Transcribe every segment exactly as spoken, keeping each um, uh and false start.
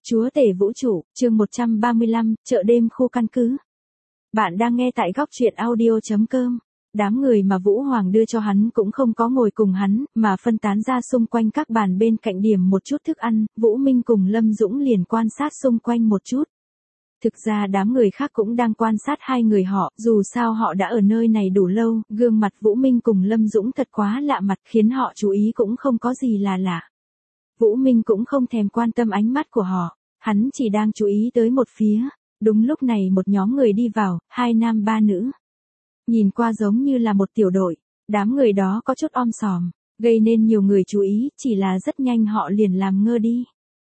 Chúa tể vũ trụ, chương một trăm ba mươi lăm, chợ đêm khu căn cứ. Bạn đang nghe tại góc truyện audio.com. Đám người mà Vũ Hoàng đưa cho hắn cũng không có ngồi cùng hắn, mà phân tán ra xung quanh các bàn bên cạnh điểm một chút thức ăn, Vũ Minh cùng Lâm Dũng liền quan sát xung quanh một chút. Thực ra đám người khác cũng đang quan sát hai người họ, dù sao họ đã ở nơi này đủ lâu, gương mặt Vũ Minh cùng Lâm Dũng thật quá lạ mặt khiến họ chú ý cũng không có gì là lạ. Vũ Minh cũng không thèm quan tâm ánh mắt của họ, hắn chỉ đang chú ý tới một phía. Đúng lúc này một nhóm người đi vào, hai nam ba nữ. Nhìn qua giống như là một tiểu đội, đám người đó có chút om sòm, gây nên nhiều người chú ý, chỉ là rất nhanh họ liền làm ngơ đi.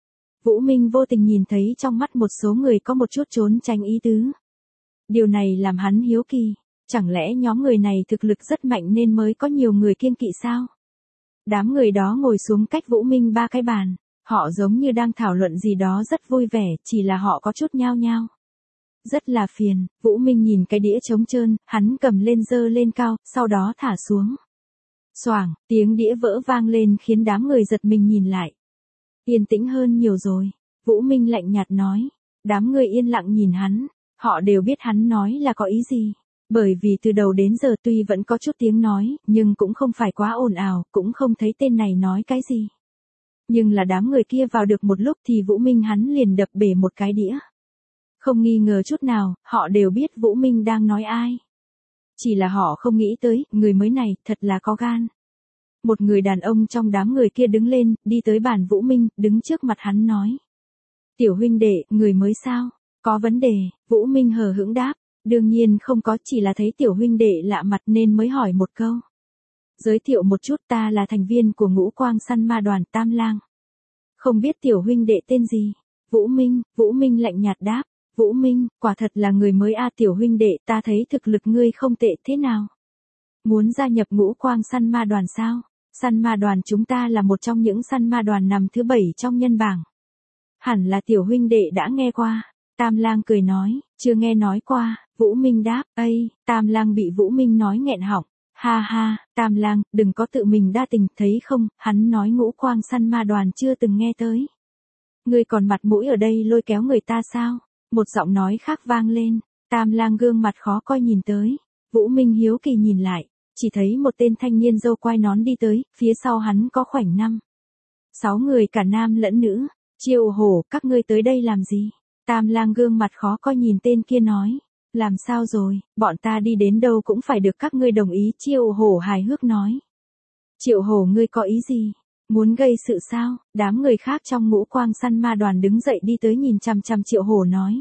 Vũ Minh vô tình nhìn thấy trong mắt một số người có một chút trốn tránh ý tứ. Điều này làm hắn hiếu kỳ, chẳng lẽ nhóm người này thực lực rất mạnh nên mới có nhiều người kiêng kỵ sao? Đám người đó ngồi xuống cách Vũ Minh ba cái bàn, họ giống như đang thảo luận gì đó rất vui vẻ, chỉ là họ có chút nhao nhao. Rất là phiền, Vũ Minh nhìn cái đĩa trống trơn, hắn cầm lên giơ lên cao, sau đó thả xuống. Xoảng, tiếng đĩa vỡ vang lên khiến đám người giật mình nhìn lại. Yên tĩnh hơn nhiều rồi, Vũ Minh lạnh nhạt nói. Đám người yên lặng nhìn hắn, họ đều biết hắn nói là có ý gì. Bởi vì từ đầu đến giờ tuy vẫn có chút tiếng nói, nhưng cũng không phải quá ồn ào, cũng không thấy tên này nói cái gì. Nhưng là đám người kia vào được một lúc thì Vũ Minh hắn liền đập bể một cái đĩa. Không nghi ngờ chút nào, họ đều biết Vũ Minh đang nói ai. Chỉ là họ không nghĩ tới, người mới này, thật là có gan. Một người đàn ông trong đám người kia đứng lên, đi tới bàn Vũ Minh, đứng trước mặt hắn nói. Tiểu huynh đệ, người mới sao? Có vấn đề, Vũ Minh hờ hững đáp. Đương nhiên không có, chỉ là thấy tiểu huynh đệ lạ mặt nên mới hỏi một câu. Giới thiệu một chút, ta là thành viên của Ngũ Quang săn ma đoàn Tam Lang. Không biết tiểu huynh đệ tên gì? Vũ Minh, Vũ Minh lạnh nhạt đáp. Vũ Minh, quả thật là người mới a tiểu huynh đệ, ta thấy thực lực ngươi không tệ thế nào? Muốn gia nhập Ngũ Quang săn ma đoàn sao? Săn ma đoàn chúng ta là một trong những săn ma đoàn nằm thứ bảy trong nhân bảng. Hẳn là tiểu huynh đệ đã nghe qua. Tam Lang cười nói, chưa nghe nói qua. Vũ Minh đáp, ây, Tam Lang bị Vũ Minh nói nghẹn họng. Ha ha, Tam Lang, đừng có tự mình đa tình, thấy không, hắn nói Ngũ Quang săn ma đoàn chưa từng nghe tới. Ngươi còn mặt mũi ở đây lôi kéo người ta sao? Một giọng nói khác vang lên, Tam Lang gương mặt khó coi nhìn tới. Vũ Minh hiếu kỳ nhìn lại, chỉ thấy một tên thanh niên râu quai nón đi tới, phía sau hắn có khoảnh năm. Sáu người cả nam lẫn nữ. Triệu Hổ, các ngươi tới đây làm gì? Tam Lang gương mặt khó coi nhìn tên kia nói. Làm sao rồi, bọn ta đi đến đâu cũng phải được các ngươi đồng ý, Triệu Hổ hài hước nói. Triệu Hổ ngươi có ý gì? Muốn gây sự sao? Đám người khác trong Ngũ Quang săn ma đoàn đứng dậy đi tới nhìn chằm chằm Triệu Hổ nói.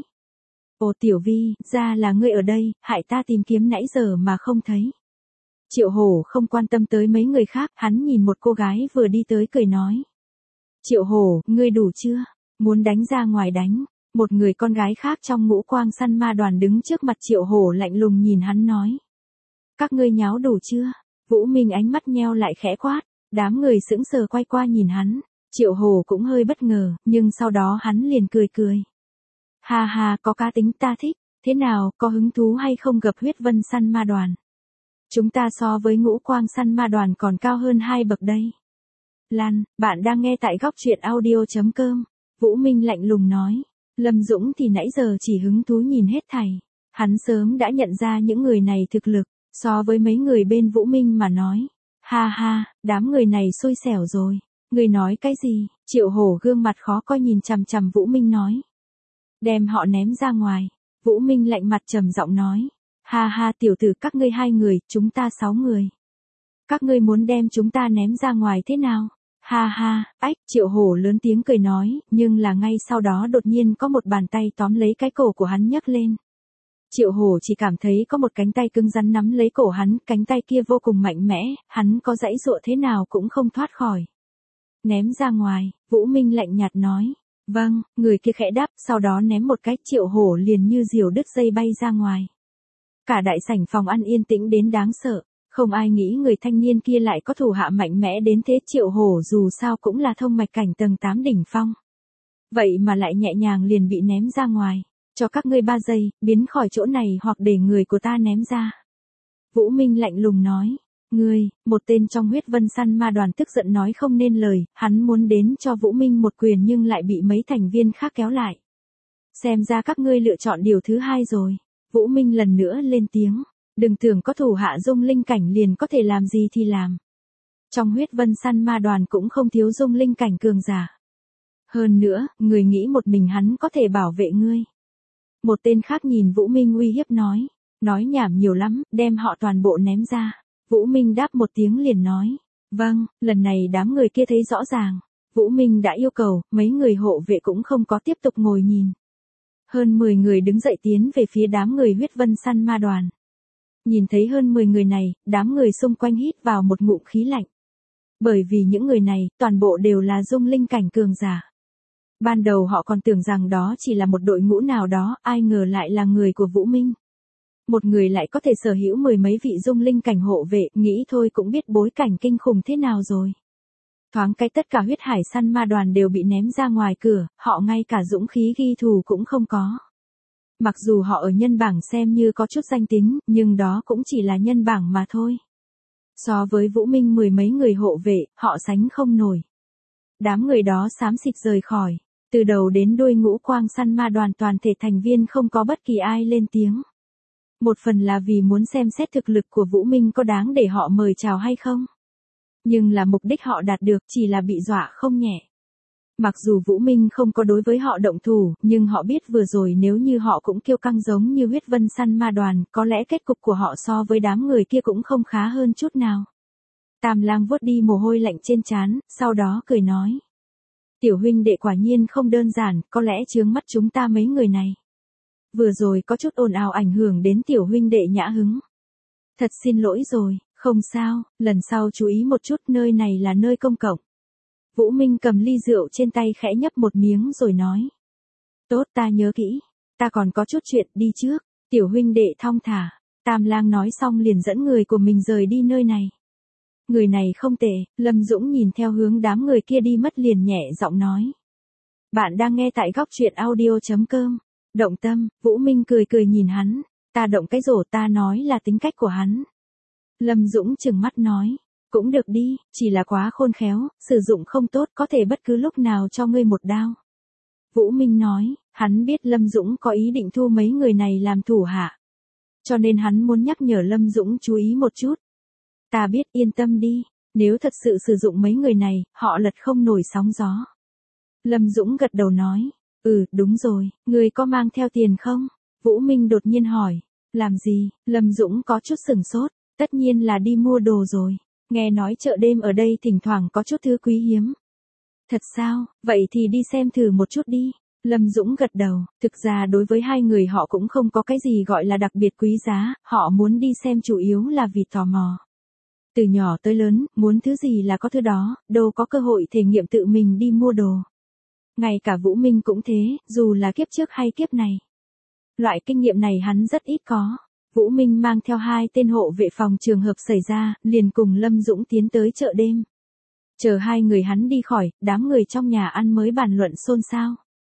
Ồ Tiểu Vi, ra là ngươi ở đây, hại ta tìm kiếm nãy giờ mà không thấy. Triệu Hổ không quan tâm tới mấy người khác, hắn nhìn một cô gái vừa đi tới cười nói. Triệu Hổ, ngươi đủ chưa? Muốn đánh ra ngoài đánh. Một người con gái khác trong Ngũ Quang săn ma đoàn đứng trước mặt Triệu Hổ lạnh lùng nhìn hắn nói. Các ngươi nháo đủ chưa? Vũ Minh ánh mắt nheo lại khẽ quát. Đám người sững sờ quay qua nhìn hắn. Triệu Hổ cũng hơi bất ngờ, nhưng sau đó hắn liền cười cười. Ha ha, có cá tính ta thích. Thế nào, có hứng thú hay không gặp huyết vân săn ma đoàn? Chúng ta so với Ngũ Quang săn ma đoàn còn cao hơn hai bậc đây. Lan, bạn đang nghe tại góc truyện audio.com. Vũ Minh lạnh lùng nói. Lâm Dũng thì nãy giờ chỉ hứng thú nhìn hết thảy. Hắn sớm đã nhận ra những người này thực lực, so với mấy người bên Vũ Minh mà nói. Ha ha, đám người này xui xẻo rồi. Người nói cái gì? Triệu Hổ gương mặt khó coi nhìn chằm chằm Vũ Minh nói. Đem họ ném ra ngoài. Vũ Minh lạnh mặt trầm giọng nói. Ha ha tiểu tử các ngươi hai người, chúng ta sáu người. Các ngươi muốn đem chúng ta ném ra ngoài thế nào? Ha ha, ách, Triệu Hổ lớn tiếng cười nói, nhưng là ngay sau đó đột nhiên có một bàn tay tóm lấy cái cổ của hắn nhấc lên. Triệu Hổ chỉ cảm thấy có một cánh tay cứng rắn nắm lấy cổ hắn, cánh tay kia vô cùng mạnh mẽ, hắn có giãy giụa thế nào cũng không thoát khỏi. Ném ra ngoài, Vũ Minh lạnh nhạt nói. Vâng, người kia khẽ đáp, sau đó ném một cái, Triệu Hổ liền như diều đứt dây bay ra ngoài. Cả đại sảnh phòng ăn yên tĩnh đến đáng sợ. Không ai nghĩ người thanh niên kia lại có thủ hạ mạnh mẽ đến thế. Triệu Hổ dù sao cũng là thông mạch cảnh tầng tám đỉnh phong. Vậy mà lại nhẹ nhàng liền bị ném ra ngoài. Cho các ngươi ba giây, biến khỏi chỗ này hoặc để người của ta ném ra. Vũ Minh lạnh lùng nói. Ngươi, một tên trong huyết vân săn ma đoàn tức giận nói không nên lời, hắn muốn đến cho Vũ Minh một quyền nhưng lại bị mấy thành viên khác kéo lại. Xem ra các ngươi lựa chọn điều thứ hai rồi. Vũ Minh lần nữa lên tiếng. Đừng tưởng có thủ hạ dung linh cảnh liền có thể làm gì thì làm. Trong huyết vân săn ma đoàn cũng không thiếu dung linh cảnh cường giả. Hơn nữa, người nghĩ một mình hắn có thể bảo vệ ngươi. Một tên khác nhìn Vũ Minh uy hiếp nói. Nói nhảm nhiều lắm, đem họ toàn bộ ném ra. Vũ Minh đáp một tiếng liền nói. Vâng, lần này đám người kia thấy rõ ràng. Vũ Minh đã yêu cầu, mấy người hộ vệ cũng không có tiếp tục ngồi nhìn. Hơn mười người đứng dậy tiến về phía đám người huyết vân săn ma đoàn. Nhìn thấy hơn mười người này, đám người xung quanh hít vào một ngụm khí lạnh. Bởi vì những người này, toàn bộ đều là dung linh cảnh cường giả. Ban đầu họ còn tưởng rằng đó chỉ là một đội ngũ nào đó, ai ngờ lại là người của Vũ Minh. Một người lại có thể sở hữu mười mấy vị dung linh cảnh hộ vệ, nghĩ thôi cũng biết bối cảnh kinh khủng thế nào rồi. Thoáng cái tất cả huyết hải săn ma đoàn đều bị ném ra ngoài cửa, họ ngay cả dũng khí ghi thù cũng không có. Mặc dù họ ở nhân bảng xem như có chút danh tính, nhưng đó cũng chỉ là nhân bảng mà thôi. So với Vũ Minh mười mấy người hộ vệ, họ sánh không nổi. Đám người đó xám xịt rời khỏi. Từ đầu đến đuôi ngũ quang săn ma đoàn toàn thể thành viên không có bất kỳ ai lên tiếng. Một phần là vì muốn xem xét thực lực của Vũ Minh có đáng để họ mời chào hay không. Nhưng là mục đích họ đạt được chỉ là bị dọa không nhẹ. Mặc dù Vũ Minh không có đối với họ động thủ, nhưng họ biết vừa rồi nếu như họ cũng kiêu căng giống như huyết vân săn ma đoàn, có lẽ kết cục của họ so với đám người kia cũng không khá hơn chút nào. Tam Lang vuốt đi mồ hôi lạnh trên trán, sau đó cười nói. Tiểu huynh đệ quả nhiên không đơn giản, có lẽ chướng mắt chúng ta mấy người này. Vừa rồi có chút ồn ào ảnh hưởng đến tiểu huynh đệ nhã hứng. Thật xin lỗi rồi, không sao, lần sau chú ý một chút, nơi này là nơi công cộng. Vũ Minh cầm ly rượu trên tay khẽ nhấp một miếng rồi nói. Tốt, ta nhớ kỹ, ta còn có chút chuyện, đi trước, tiểu huynh đệ thong thả. Tam Lang nói xong liền dẫn người của mình rời đi nơi này. Người này không tệ, Lâm Dũng nhìn theo hướng đám người kia đi mất liền nhẹ giọng nói. Bạn đang nghe tại góc truyện audio chấm com. Động tâm, Vũ Minh cười cười nhìn hắn, ta động cái rổ, ta nói là tính cách của hắn. Lâm Dũng trừng mắt nói, cũng được đi, chỉ là quá khôn khéo, sử dụng không tốt, có thể bất cứ lúc nào cho ngươi một đao. Vũ Minh nói, hắn biết Lâm Dũng có ý định thu mấy người này làm thủ hạ. Cho nên hắn muốn nhắc nhở Lâm Dũng chú ý một chút. Ta biết, yên tâm đi, nếu thật sự sử dụng mấy người này, họ lật không nổi sóng gió. Lâm Dũng gật đầu nói, ừ, đúng rồi, ngươi có mang theo tiền không? Vũ Minh đột nhiên hỏi, làm gì? Lâm Dũng có chút sửng sốt, tất nhiên là đi mua đồ rồi. Nghe nói chợ đêm ở đây thỉnh thoảng có chút thứ quý hiếm. Thật sao, vậy thì đi xem thử một chút đi. Lâm Dũng gật đầu, thực ra đối với hai người họ cũng không có cái gì gọi là đặc biệt quý giá, họ muốn đi xem chủ yếu là vì tò mò. Từ nhỏ tới lớn, muốn thứ gì là có thứ đó, đâu có cơ hội thể nghiệm tự mình đi mua đồ. Ngay cả Vũ Minh cũng thế, dù là kiếp trước hay kiếp này. Loại kinh nghiệm này hắn rất ít có. Vũ Minh mang theo hai tên hộ vệ phòng trường hợp xảy ra, liền cùng Lâm Dũng tiến tới chợ đêm. Chờ hai người hắn đi khỏi, đám người trong nhà ăn mới bàn luận xôn xao.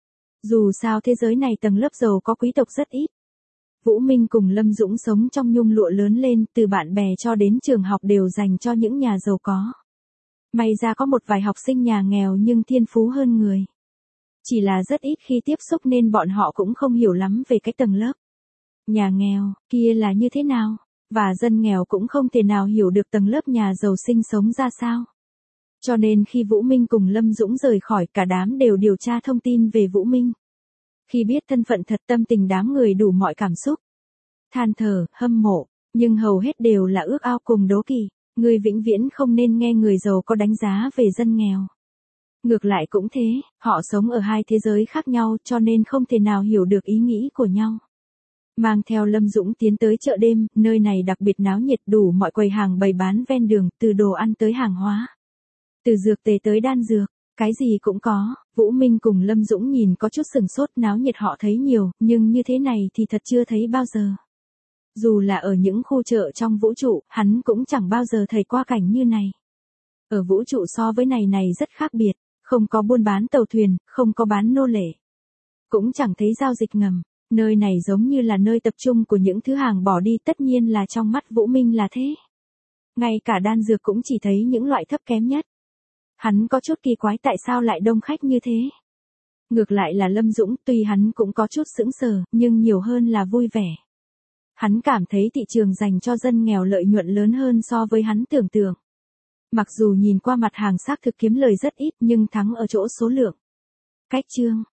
Dù sao thế giới này tầng lớp giàu có quý tộc rất ít. Vũ Minh cùng Lâm Dũng sống trong nhung lụa lớn lên, từ bạn bè cho đến trường học đều dành cho những nhà giàu có. May ra có một vài học sinh nhà nghèo nhưng thiên phú hơn người. Chỉ là rất ít khi tiếp xúc nên bọn họ cũng không hiểu lắm về cái tầng lớp. Nhà nghèo, kia là như thế nào? Và dân nghèo cũng không thể nào hiểu được tầng lớp nhà giàu sinh sống ra sao. Cho nên khi Vũ Minh cùng Lâm Dũng rời khỏi, cả đám đều điều tra thông tin về Vũ Minh. Khi biết thân phận thật, tâm tình đám người đủ mọi cảm xúc. Than thở, hâm mộ, nhưng hầu hết đều là ước ao cùng đố kỵ. Người vĩnh viễn không nên nghe người giàu có đánh giá về dân nghèo. Ngược lại cũng thế, họ sống ở hai thế giới khác nhau cho nên không thể nào hiểu được ý nghĩ của nhau. Mang theo Lâm Dũng tiến tới chợ đêm, nơi này đặc biệt náo nhiệt, đủ mọi quầy hàng bày bán ven đường, từ đồ ăn tới hàng hóa. Từ dược tề tới đan dược, cái gì cũng có. Vũ Minh cùng Lâm Dũng nhìn có chút sừng sốt, náo nhiệt họ thấy nhiều, nhưng như thế này thì thật chưa thấy bao giờ. Dù là ở những khu chợ trong vũ trụ, hắn cũng chẳng bao giờ thấy qua cảnh như này. Ở vũ trụ so với này này rất khác biệt, không có buôn bán tàu thuyền, không có bán nô lệ. Cũng chẳng thấy giao dịch ngầm, nơi này giống như là nơi tập trung của những thứ hàng bỏ đi, tất nhiên là trong mắt Vũ Minh là thế. Ngay cả đan dược cũng chỉ thấy những loại thấp kém nhất. Hắn có chút kỳ quái tại sao lại đông khách như thế. Ngược lại là Lâm Dũng, tuy hắn cũng có chút sững sờ, nhưng nhiều hơn là vui vẻ. Hắn cảm thấy thị trường dành cho dân nghèo lợi nhuận lớn hơn so với hắn tưởng tượng. Mặc dù nhìn qua mặt hàng xác thực kiếm lời rất ít nhưng thắng ở chỗ số lượng. Cách chương